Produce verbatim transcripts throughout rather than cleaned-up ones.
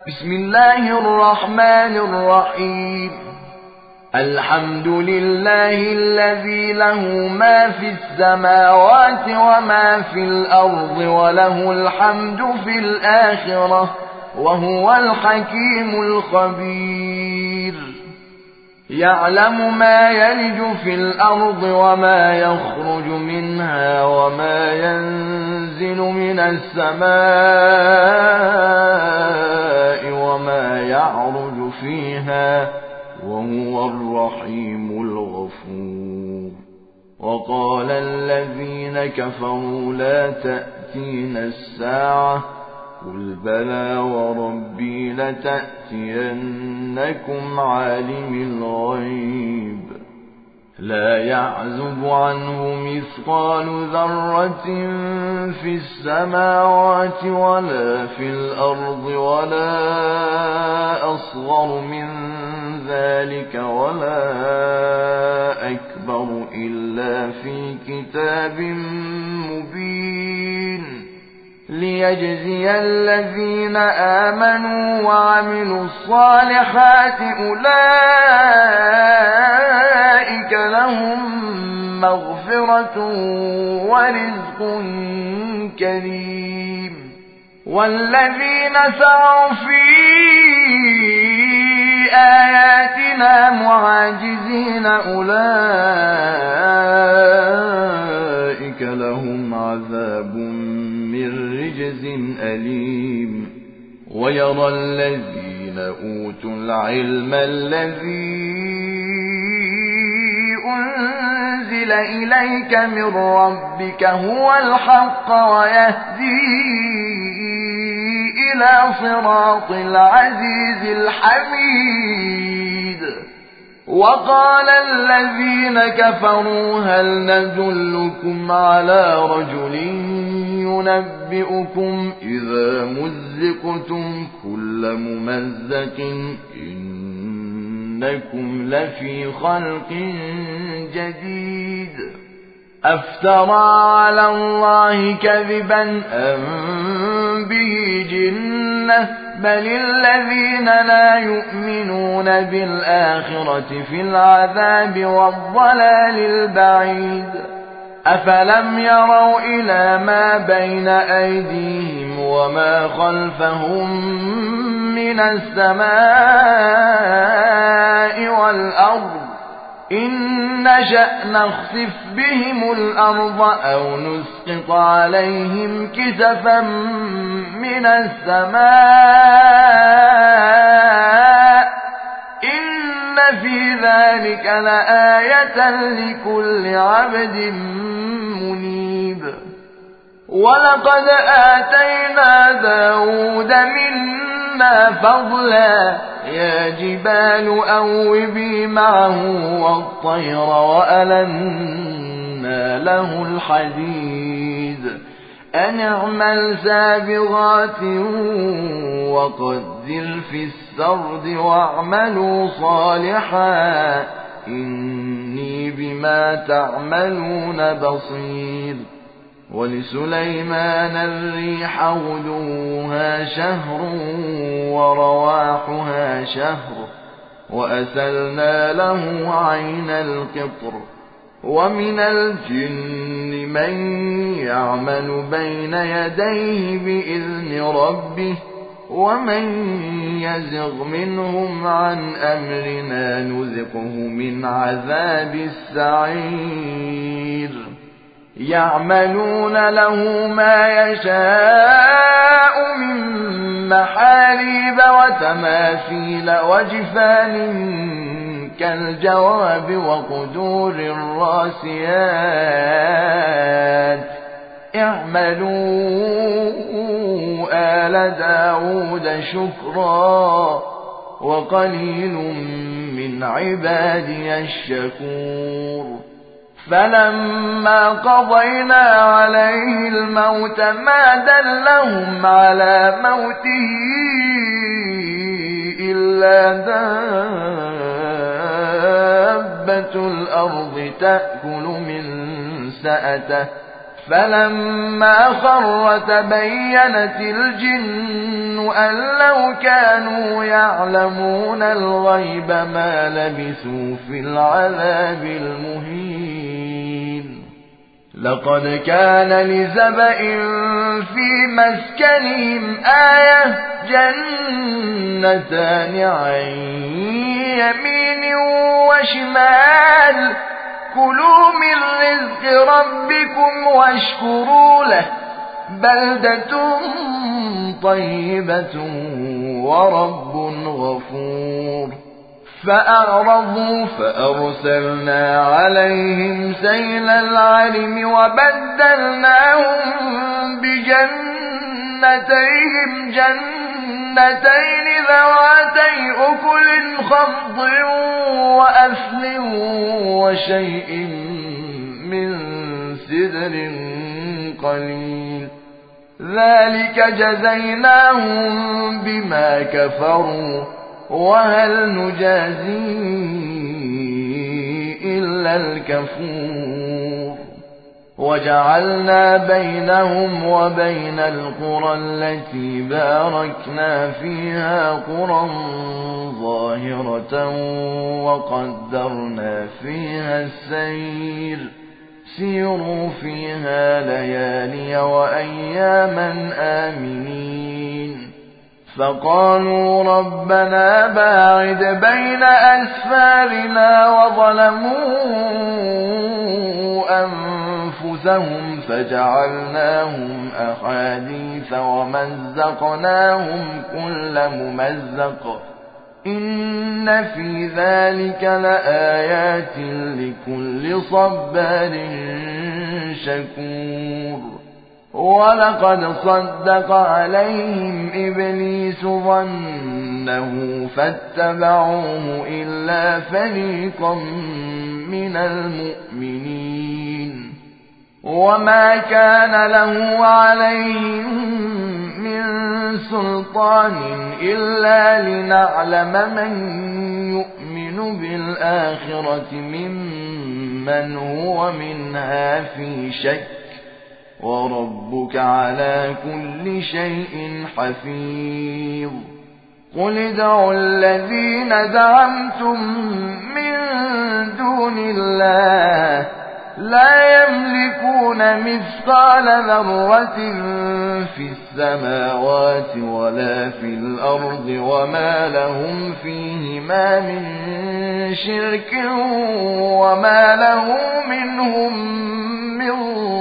بسم الله الرحمن الرحيم. الحمد لله الذي له ما في السماوات وما في الأرض وله الحمد في الآخرة وهو الحكيم الخبير. يعلم ما يلج في الأرض وما يخرج منها وما ينزل من السماء وما يعرج فيها وهو الرحيم الغفور. وقال الذين كفروا لا تأتينا الساعة قل بلى وربي لتأتينكم عالم الغيب لا يعزب عنه مثقال ذرة في السماوات ولا في الأرض ولا أصغر من ذلك ولا أكبر إلا في كتاب مبين ليجزي الذين آمنوا وعملوا الصالحات أولئك لهم مغفرة ورزق كريم. والذين سعوا في آياتنا معاجزين أولئك لهم عذاب من رجز أليم. ويرى الذين أوتوا العلم الذي أنزل إليك من ربك هو الحق ويهدي إلى صراط العزيز الحميد. وقال الذين كفروا هل ندلكم على رجل ينبئكم إذا مزقتم كل ممزق إنكم لفي خلق جديد أفترى على الله كذبا أم به جنة بل الذين لا يؤمنون بالآخرة في العذاب والضلال البعيد. أفلم يروا إلى ما بين أيديهم وما خلفهم من السماء والأرض إن نشأ نخسف بهم الأرض أو نسقط عليهم كسفا من السماء إن في ذلك لآية لكل عبد منيب. ولقد آتينا داود منا فضلا يا جبال أوبي معه والطير وألنا له الحديد أن اعمل سابغات وقدر في السرد واعملوا صالحا إني بما تعملون بصير. ولسليمان الريح غدوها شهر ورواحها شهر وأسلنا له عين القطر. ومن الجن من يعمل بين يديه بإذن ربه ومن يزغ منهم عن أمرنا نذقه من عذاب السعير. يعملون له ما يشاء من محاريب وتماثيل وجفان كالجواب وقدور الراسيات اعملوا آل داود شكرا وقليل من عبادي الشكور. فلما قضينا عليه الموت ما دلهم على موته إلا دابة الأرض تأكل من سأته فلما خر تبينت الجن أن لو كانوا يعلمون الغيب ما لبثوا في العذاب المهين. لقد كان لسبإ في مسكنهم آية جنتان عن يمين وشمال كلوا من رزق ربكم واشكروا له بلدة طيبة ورب غفور. فأعرضوا فأرسلنا عليهم سيل العرم وبدلناهم بجنتيهم جنتين ذواتي أكل خضر وأثل وشيء من سدر قليل ذلك جزيناهم بما كفروا وهل نجازي إلا الكفور. وجعلنا بينهم وبين القرى التي باركنا فيها قرى ظاهرة وقدرنا فيها السير سيروا فيها ليالي وأياما آمنين. فقالوا ربنا باعد بين أسفارنا وظلموا أنفسهم فجعلناهم أحاديث ومزقناهم كل ممزق إن في ذلك لآيات لكل صبار شكور. ولقد صدق عليهم إبليس ظنه فاتبعوه إلا فريقا من المؤمنين. وما كان له عليهم من سلطان إلا لنعلم من يؤمن بالآخرة ممن هو منها في شك وربك على كل شيء حفيظ. قل ادعوا الذين زعمتم من دون الله لا يملكون مثقال ذرة في السماوات ولا في الأرض وما لهم فيهما من شرك وما له منهم من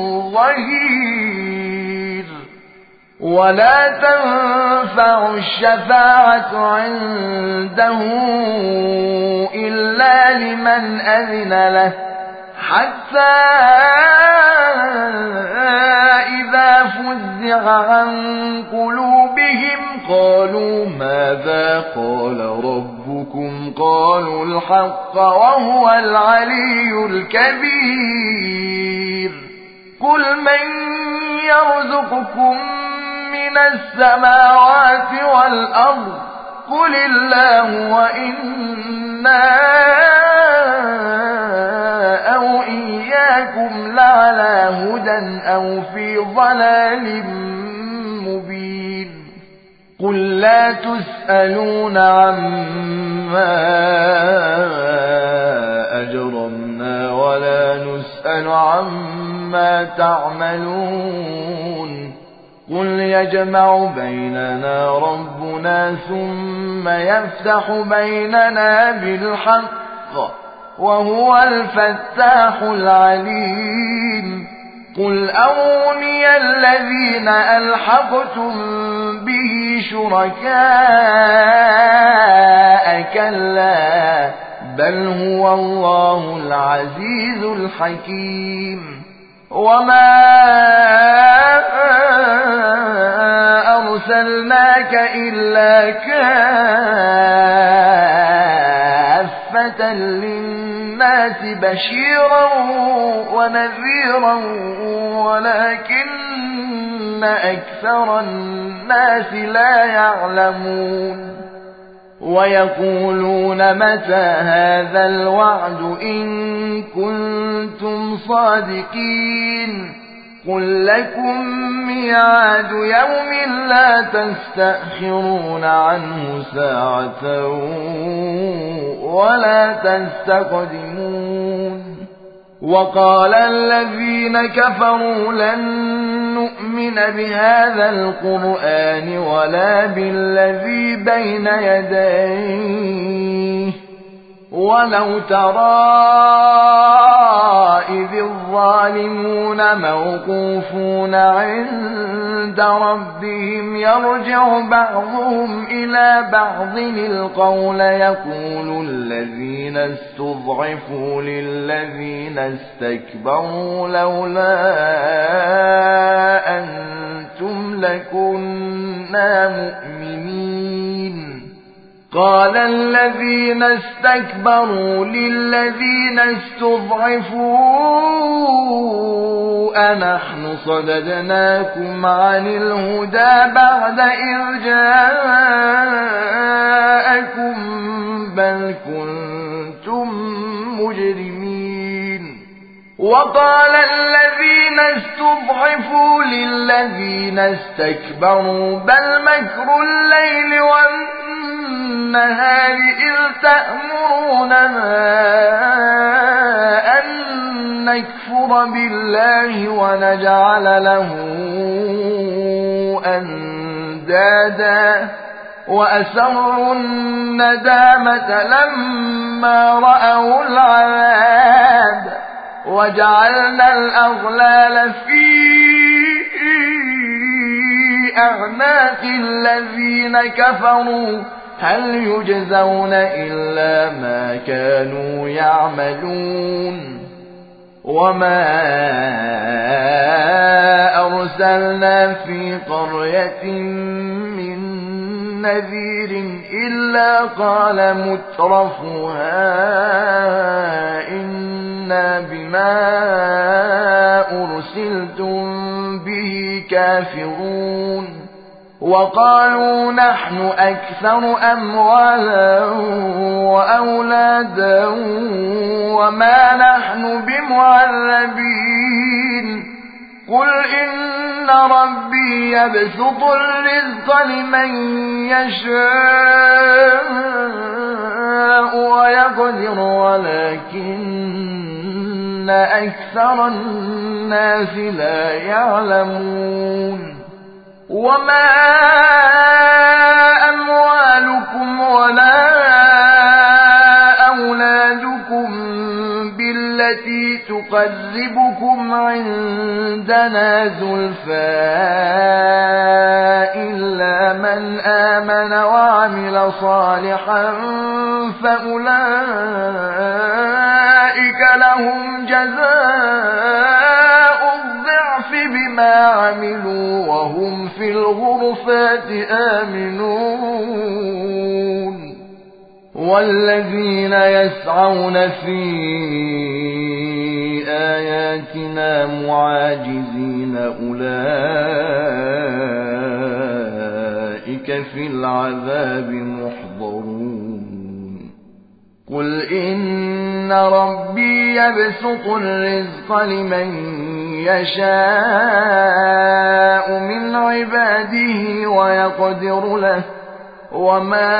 ظهير. ولا تنفع الشفاعة عنده إلا لمن أذن له حتى إذا فزع عن قلوبهم قالوا ماذا قال ربكم قالوا الحق وهو العلي الكبير. قل من يرزقكم من السماوات والأرض قل الله وإنا أو إياكم لعلى هدى أو في ضلال مبين. قل لا تسألون عما أجرمنا ولا نسأل عما تعملون. قل يجمع بيننا ربنا ثم يفتح بيننا بالحق وهو الفتاح العليم. قل أروني الذين ألحقتم به شركاء كلا بل هو الله العزيز الحكيم. وما أرسلناك إلا كافة للناس بشيرا ونذيرا ولكن أكثر الناس لا يعلمون. ويقولون متى هذا الوعد إن كنتم صادقين قل لكم ميعاد يوم لا تستأخرون عنه ساعة ولا تستقدمون وقال الذين كفروا لن نؤمن بهذا القرآن ولا بالذي بين يديه ولو ترى إذ الظالمون موقوفون عند ربهم يرجع بعضهم إلى بعض القول يقول الذين استضعفوا للذين استكبروا لولا أنتم لكنا مؤمنين قال الذين استكبروا للذين استضعفوا أنحن صددناكم عن الهدى بعد إذ جاءكم بل كنتم مجرمين وقال الذين استضعفوا للذين استكبروا بل مكر الليل والنهار إذ تأمروننا أن نكفر بالله ونجعل له أندادا وأسروا الندامة لما رأوا العذاب وجعلنا الأغلال في أعناق الذين كفروا هل يجزون إلا ما كانوا يعملون وما أرسلنا في قرية من نذير إلا قال مترفوها إنا بما أرسلتم به كافرون وقالوا نحن أكثر أموالا وأولادا وما نحن بمعذبين قل إن ربي يبسط الرزق لمن يشاء ويقدر ولكن أكثر الناس لا يعلمون وما أموالكم ولا أولادكم بالتي تقربكم عندنا زلفى إلا من آمن وعمل صالحا فأولئك لهم جزاء الضعف بما عملوا وهم في الغرفات آمنون والذين يسعون في آياتنا معاجزين أولئك في العذاب محضرون قل إن ربي يبسط الرزق لمن يشاء من عباده ويقدر له وما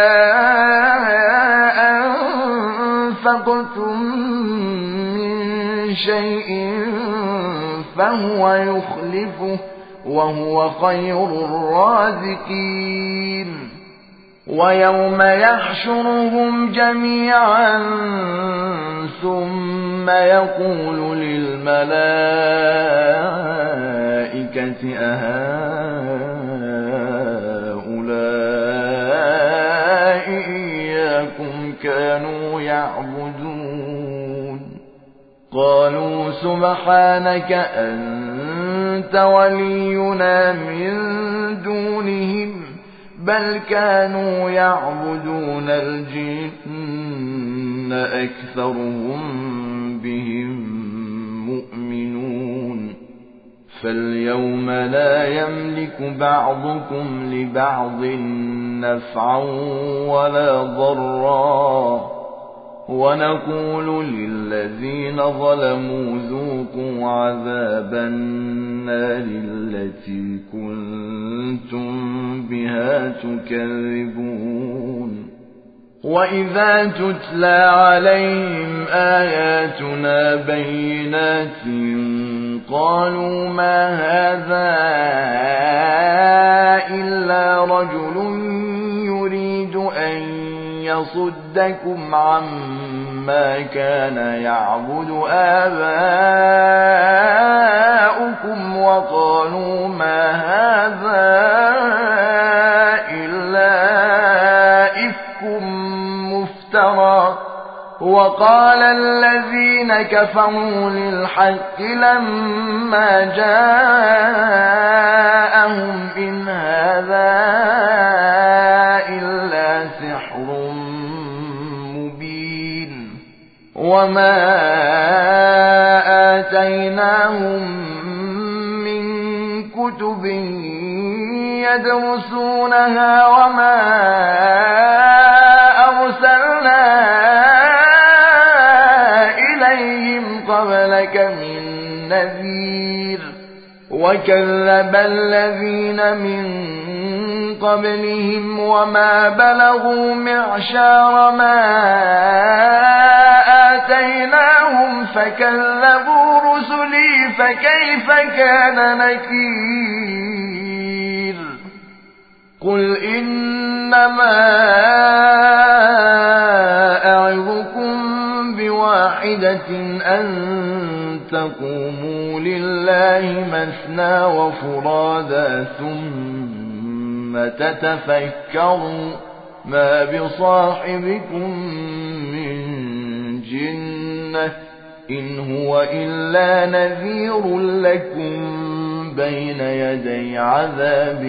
أنفقتم من شيء فهو يخلفه وهو خير الرازقين ويوم يحشرهم جميعا ثم يقول للملائكة أهؤلاء إياكم كانوا يعبدون قالوا سبحانك أنت ولينا من دونهم بل كانوا يعبدون الجن أكثرهم بهم مؤمنون فاليوم لا يملك بعضكم لبعض نفعا ولا ضرا ونقول للذين ظلموا ذوقوا عذاب النار التي كنتم بها تكذبون وإذا تتلى عليهم آياتنا بينات قالوا ما هذا إلا رجل يريد أن يصدكم عما كان يعبد آباؤكم وقالوا ما هذا إلا إفك مفترى وقال الذين كفروا للحق لما جاءهم إن هذا إلا سحر مبين وما آتيناهم من كتب يدرسونها وما أرسلنا إليهم قبلك من نذير وكذب الذين من قبلهم وما بلغوا معشار ما آتيناهم فكذبوا رسلي فكيف كان نكير قل إنما أعظكم بواحدة أن تقوموا لله مثنى وفرادا ثم تتفكروا ما بصاحبكم من جنة إن هو إلا نذير لكم بين يدي عذاب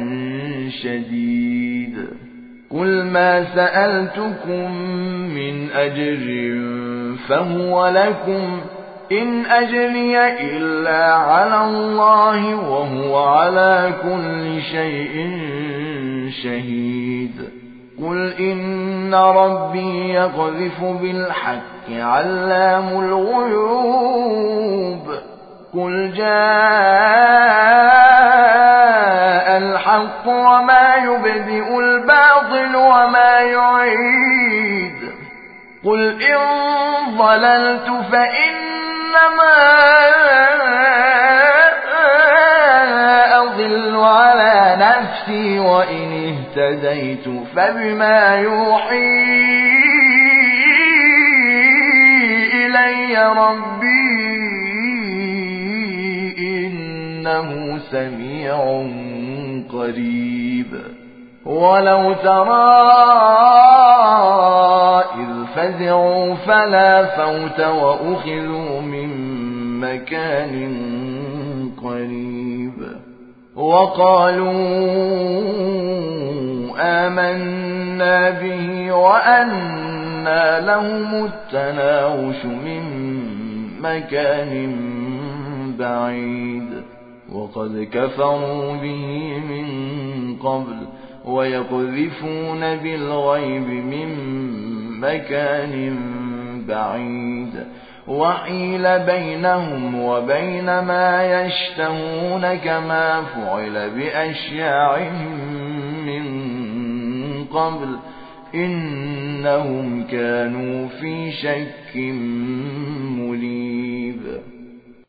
شديد قل ما سألتكم من أجر فهو لكم إن أجري إلا على الله وهو على كل شيء شهيد قل إن ربي يقذف بالحق علام الغيوب قل جاء الحق وما يبدئ الباطل وما يعيد قل إن ضللت فإنما أضل على نفسي وإن اهتديت فبما يوحي إلي ربي إنه سميع قريب ولو ترى إذ فزعوا فلا فوت وأخذوا من مكان قريب وقالوا آمنا به وأنى لهم التناوش من مكان بعيد وقد كفروا به من قبل ويقذفون بالغيب من مكان بعيد وحيل بينهم وبين ما يشتهون كما فعل بأشياعهم من قبل إنهم كانوا في شك مريب